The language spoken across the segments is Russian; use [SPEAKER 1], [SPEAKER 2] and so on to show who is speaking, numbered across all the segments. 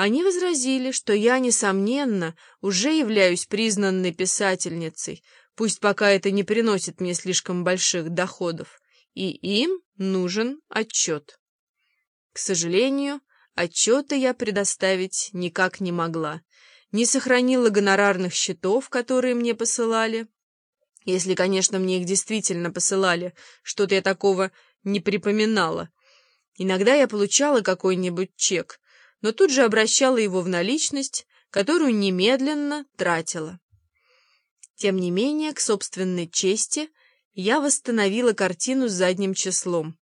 [SPEAKER 1] Они возразили, что я, несомненно, уже являюсь признанной писательницей, пусть пока это не приносит мне слишком больших доходов, и им нужен отчет. К сожалению, отчета я предоставить никак не могла, не сохранила гонорарных счетов, которые мне посылали. Если, конечно, мне их действительно посылали, что-то я такого не припоминала. Иногда я получала какой-нибудь чек, но тут же обращала его в наличность, которую немедленно тратила. Тем не менее, к собственной чести, я восстановила картину с задним числом.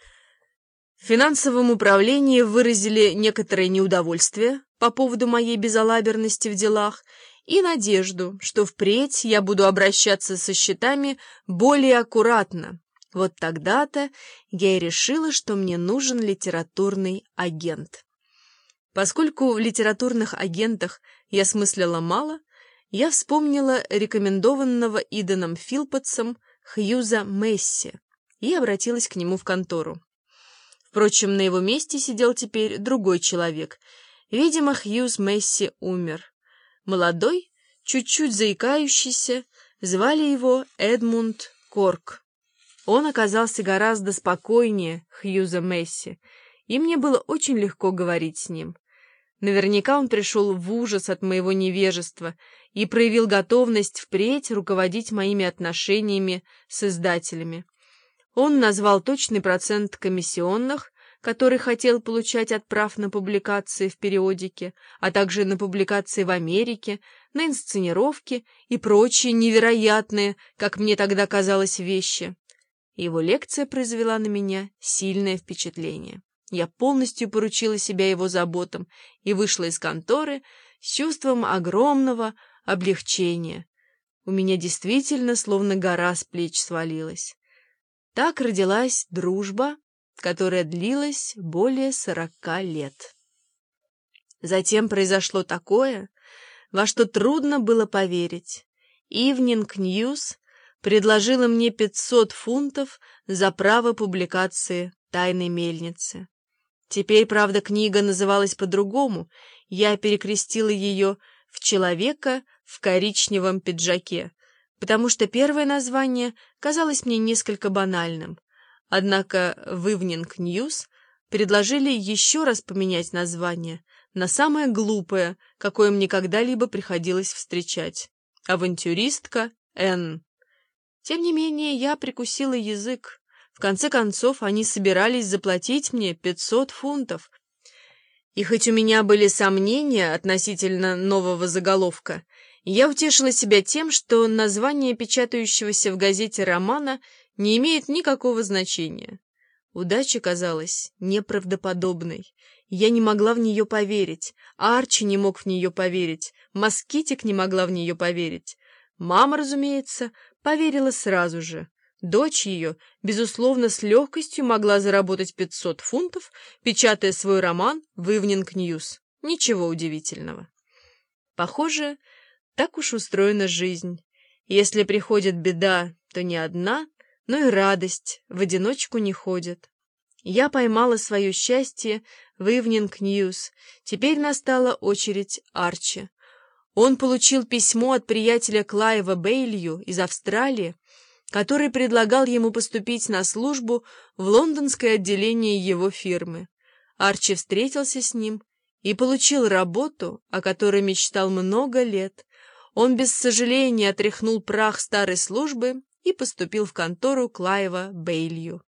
[SPEAKER 1] В финансовом управлении выразили некоторое неудовольствие по поводу моей безалаберности в делах и надежду, что впредь я буду обращаться со счетами более аккуратно. Вот тогда-то я и решила, что мне нужен литературный агент. Поскольку в литературных агентах я смыслила мало, я вспомнила рекомендованного Иданом Филпотсом Хьюза Месси и обратилась к нему в контору. Впрочем, на его месте сидел теперь другой человек. Видимо, Хьюз Месси умер. Молодой, чуть-чуть заикающийся, звали его Эдмунд Корк. Он оказался гораздо спокойнее Хьюза Месси, и мне было очень легко говорить с ним. Наверняка он пришел в ужас от моего невежества и проявил готовность впредь руководить моими отношениями с издателями. Он назвал точный процент комиссионных, который хотел получать от прав на публикации в периодике, а также на публикации в Америке, на инсценировки и прочие невероятные, как мне тогда казалось, вещи. Его лекция произвела на меня сильное впечатление. Я полностью поручила себя его заботам и вышла из конторы с чувством огромного облегчения. У меня действительно словно гора с плеч свалилась. Так родилась дружба, которая длилась более 40 лет. Затем произошло такое, во что трудно было поверить. Evening News предложила мне 500 фунтов за право публикации «Тайной мельницы». Теперь, правда, книга называлась по-другому, я перекрестила ее в «Человека в коричневом пиджаке», потому что первое название казалось мне несколько банальным. Однако в Evening News предложили еще раз поменять название на самое глупое, какое мне когда-либо приходилось встречать. «Авантюристка Н». Тем не менее, я прикусила язык. В конце концов, они собирались заплатить мне 500 фунтов. И хоть у меня были сомнения относительно нового заголовка, я утешила себя тем, что название печатающегося в газете романа не имеет никакого значения. Удача казалась неправдоподобной. Я не могла в нее поверить, Арчи не мог в нее поверить, Москитик не могла в нее поверить. Мама, разумеется, поверила сразу же. Дочь ее, безусловно, с легкостью могла заработать 500 фунтов, печатая свой роман в Evening News. Ничего удивительного. Похоже, так уж устроена жизнь. Если приходит беда, то не одна, но и радость в одиночку не ходит. Я поймала свое счастье в Evening News. Теперь настала очередь Арчи. Он получил письмо от приятеля Клайва Бейлью из Австралии, который предлагал ему поступить на службу в лондонское отделение его фирмы. Арчи встретился с ним и получил работу, о которой мечтал много лет. Он без сожаления отряхнул прах старой службы и поступил в контору Клайва Бейлью.